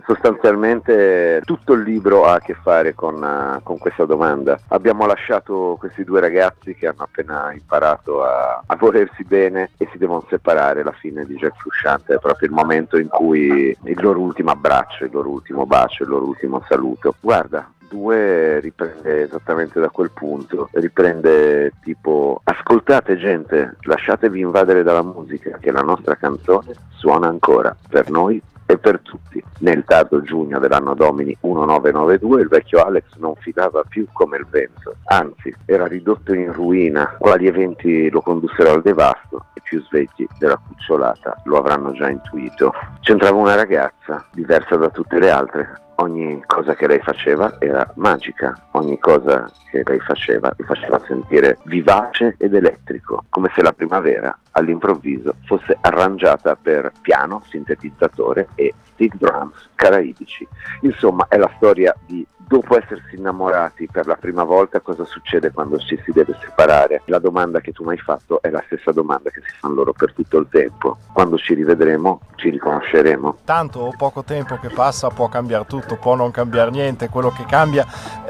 Sostanzialmente tutto il libro ha a che fare con questa domanda. Abbiamo lasciato questi due ragazzi che hanno appena imparato a volersi bene e si devono separare. La fine di Jack Frusciante è proprio il momento in cui il loro ultimo abbraccio, il loro ultimo bacio, il loro ultimo saluto. Guarda, due riprende esattamente da quel punto, riprende tipo: ascoltate gente, lasciatevi invadere dalla musica, che la nostra canzone suona ancora per noi e per tutti. Nel tardo giugno dell'anno domini 1992 il vecchio Alex non filava più come il vento, anzi era ridotto in ruina. Quali eventi lo condussero al devasto, i più svegli della cucciolata lo avranno già intuito. C'entrava una ragazza diversa da tutte le altre. Ogni cosa che lei faceva era magica, ogni cosa che lei faceva li faceva sentire vivace ed elettrico, come se la primavera all'improvviso fosse arrangiata per piano, sintetizzatore e steel drums caraibici. Insomma, è la storia di, dopo essersi innamorati per la prima volta, cosa succede quando ci si deve separare. La domanda che tu mi hai fatto è la stessa domanda che si fanno loro per tutto il tempo. Quando ci rivedremo, ci riconosceremo. Tanto poco tempo che passa può cambiare tutto, può non cambiare niente. Quello che cambia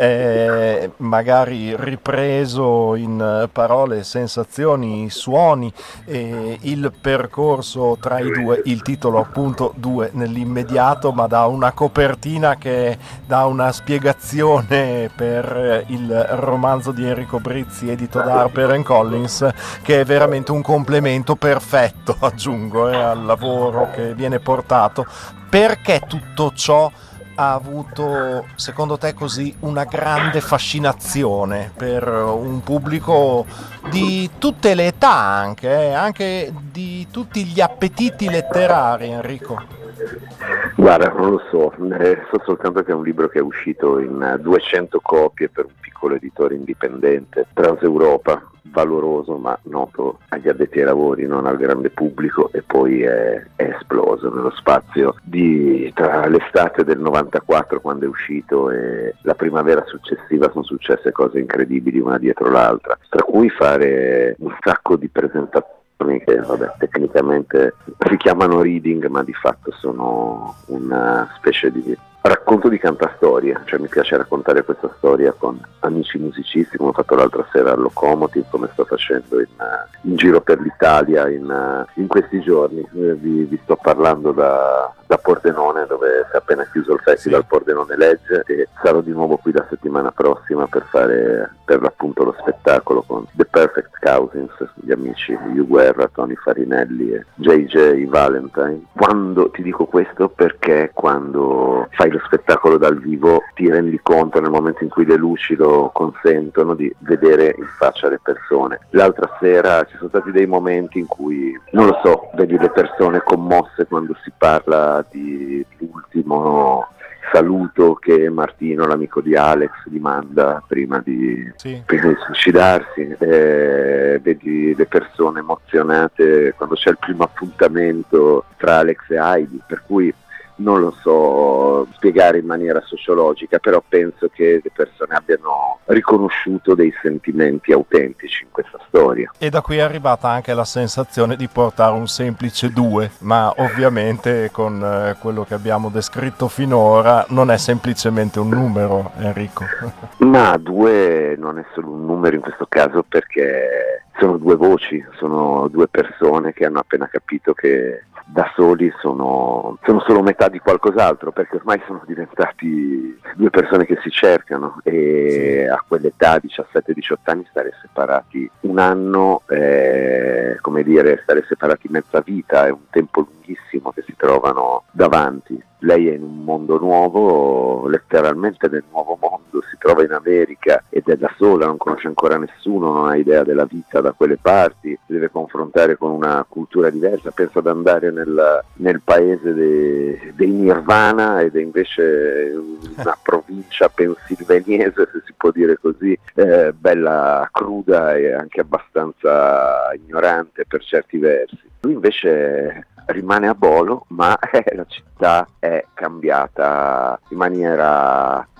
è magari ripreso in parole, sensazioni, suoni, e il percorso tra i due. Il titolo appunto due nell'immediato, ma dà una copertina che dà una spiegazione per il romanzo di Enrico Brizzi edito da Harper Collins, che è veramente un complemento perfetto, aggiungo, al lavoro che viene portato. Perché tutto ciò ha avuto, secondo te, così una grande fascinazione per un pubblico di tutte le età, anche di tutti gli appetiti letterari, Enrico? Guarda, non lo so, so soltanto che è un libro che è uscito in 200 copie per un piccolo editore indipendente, Transeuropa, valoroso ma noto agli addetti ai lavori, non al grande pubblico, e poi è esploso nello spazio tra l'estate del 94, quando è uscito, e la primavera successiva. Sono successe cose incredibili una dietro l'altra, tra cui fare un sacco di presentazioni che tecnicamente si chiamano reading, ma di fatto sono una specie di racconto di cantastorie. Cioè, mi piace raccontare questa storia con amici musicisti, come ho fatto l'altra sera al Locomotive, come sto facendo in giro per l'Italia in questi giorni. Vi sto parlando da Pordenone, dove si è appena chiuso il festival Pordenone Legge, e sarò di nuovo qui la settimana prossima per fare per l'appunto lo spettacolo con The Perfect Cousins, gli amici Hugh Guerra, Tony Farinelli e JJ Valentine. Quando ti dico questo, perché quando fai lo spettacolo dal vivo ti rendi conto, nel momento in cui le luci lo consentono, di vedere in faccia le persone. L'altra sera ci sono stati dei momenti in cui, non lo so, vedi le persone commosse quando si parla di l'ultimo saluto che Martino, l'amico di Alex, gli manda prima di suicidarsi. Vedi le persone emozionate quando c'è il primo appuntamento tra Alex e Heidi, per cui non lo so spiegare in maniera sociologica, però penso che le persone abbiano riconosciuto dei sentimenti autentici in questa storia. E da qui è arrivata anche la sensazione di portare un semplice 2, ma ovviamente con quello che abbiamo descritto finora non è semplicemente un numero, Enrico. Ma 2 non è solo un numero in questo caso, perché sono due voci, sono due persone che hanno appena capito che da soli sono solo metà di qualcos'altro, perché ormai sono diventati due persone che si cercano, e a quell'età, 17-18 anni, stare separati un anno, come dire, stare separati mezza vita, è un tempo lunghissimo che si trovano davanti. Lei è in un mondo nuovo, letteralmente nel nuovo mondo, si trova in America ed è da sola, non conosce ancora nessuno, non ha idea della vita da quelle parti, si deve confrontare con una cultura diversa, pensa ad andare nel paese dei Nirvana, ed è invece una provincia pennsylvaniese, se si può dire così, bella cruda e anche abbastanza ignorante per certi versi. Lui invece rimane a Bolo, ma la città è cambiata in maniera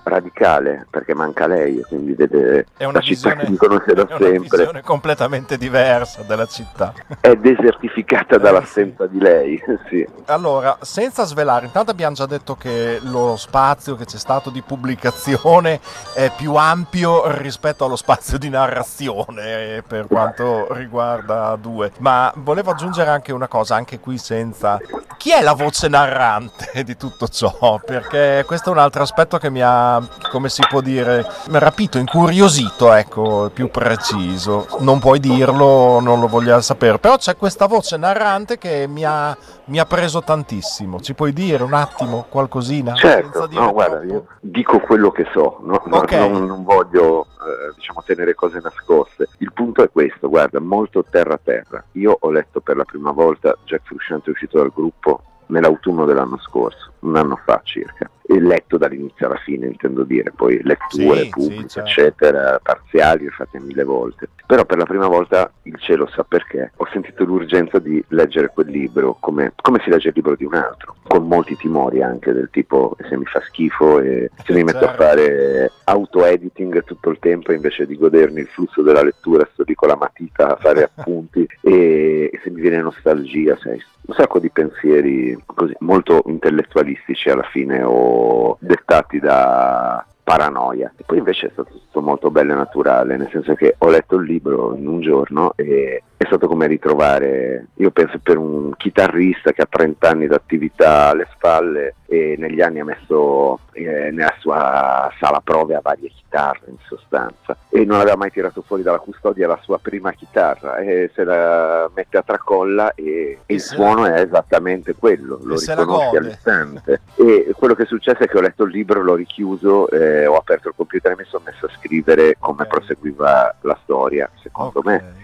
radicale, perché manca lei, quindi vede È una la città che visione, conosce da è una sempre. visione completamente diversa della città. È desertificata Sì. dall'assenza di lei, sì. Allora, senza svelare, intanto abbiamo già detto che lo spazio che c'è stato di pubblicazione è più ampio rispetto allo spazio di narrazione per quanto riguarda Due, ma volevo aggiungere anche una cosa, anche qui senza... Chi è la voce narrante di tutto ciò? Perché questo è un altro aspetto che mi ha, come si può dire, rapito, incuriosito, ecco, più preciso. Non puoi dirlo, non lo voglio sapere, però c'è questa voce narrante che mi ha preso tantissimo. Ci puoi dire un attimo qualcosina? Certo, Dire no, guarda, troppo? io dico quello che so, Ok. non voglio diciamo tenere cose nascoste. Il punto è questo, guarda, molto terra terra. Io ho letto per la prima volta Jack Frusciante uscito dal gruppo nell'autunno dell'anno scorso, un anno fa circa, e letto dall'inizio alla fine, intendo dire, poi letture pubbliche, certo. eccetera, parziali, fatte 1000 volte. Però per la prima volta, il cielo sa perché, ho sentito l'urgenza di leggere quel libro come si legge il libro di un altro, con molti timori anche, del tipo se mi fa schifo e se mi metto a fare auto-editing tutto il tempo invece di godermi il flusso della lettura, sto lì con la matita a fare appunti e se mi viene nostalgia, sai, un sacco di pensieri così molto intellettualistici alla fine o dettati da paranoia. E poi invece è stato tutto molto bello e naturale, nel senso che ho letto il libro in un giorno e è stato come ritrovare, io penso, per un chitarrista che ha 30 anni d'attività alle spalle e negli anni ha messo nella sua sala prove a varie chitarre in sostanza e non aveva mai tirato fuori dalla custodia la sua prima chitarra e se la mette a tracolla e il suono è esattamente quello, lo riconosci all'istante. E quello che è successo è che ho letto il libro, l'ho richiuso, ho aperto il computer e mi sono messo a scrivere come proseguiva la storia, secondo me.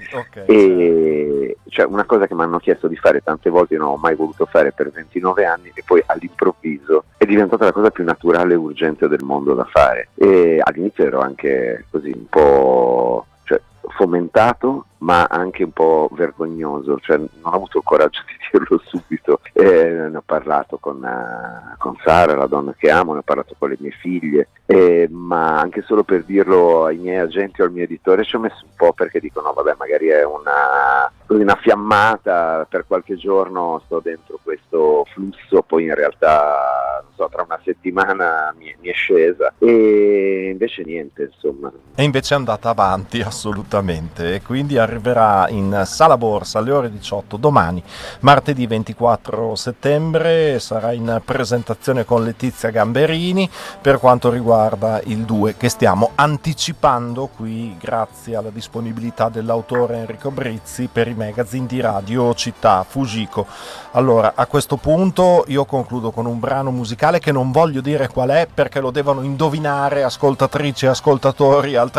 E cioè, una cosa che mi hanno chiesto di fare tante volte, io non ho mai voluto fare per 29 anni e poi all'improvviso è diventata la cosa più naturale e urgente del mondo da fare. E all'inizio ero anche così un po', cioè, fomentato, ma anche un po' vergognoso, cioè non ho avuto il coraggio di dirlo subito. Ne ho parlato con Sara, la donna che amo, ne ho parlato con le mie figlie, ma anche solo per dirlo ai miei agenti o al mio editore ci ho messo un po', perché dico no vabbè, magari è una fiammata, per qualche giorno sto dentro questo flusso, poi in realtà non so, tra una settimana mi è scesa e invece niente, insomma. E invece è andata avanti assolutamente, e quindi arriverà in Sala Borsa alle ore 18 domani, martedì 24 settembre, sarà in presentazione con Letizia Gamberini per quanto riguarda il 2 che stiamo anticipando qui grazie alla disponibilità dell'autore Enrico Brizzi per i magazine di Radio Città Fujiko. Allora, a questo punto io concludo con un brano musicale che non voglio dire qual è perché lo devono indovinare ascoltatrici e ascoltatori al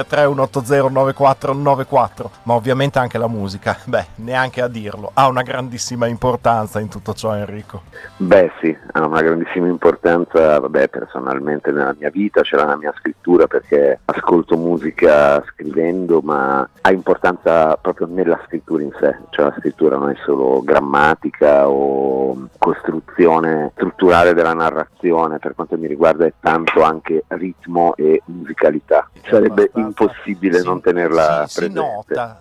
333-180-9494, ma ovviamente anche la musica, neanche a dirlo, ha una grandissima importanza in tutto ciò, Enrico. Beh sì, ha una grandissima importanza, personalmente nella mia vita, c'è la mia scrittura perché ascolto musica scrivendo, ma ha importanza proprio nella scrittura in sé, cioè la scrittura non è solo grammatica o costruzione strutturale della narrazione, per quanto mi riguarda è tanto anche ritmo e musicalità, sarebbe impossibile non tenerla presente.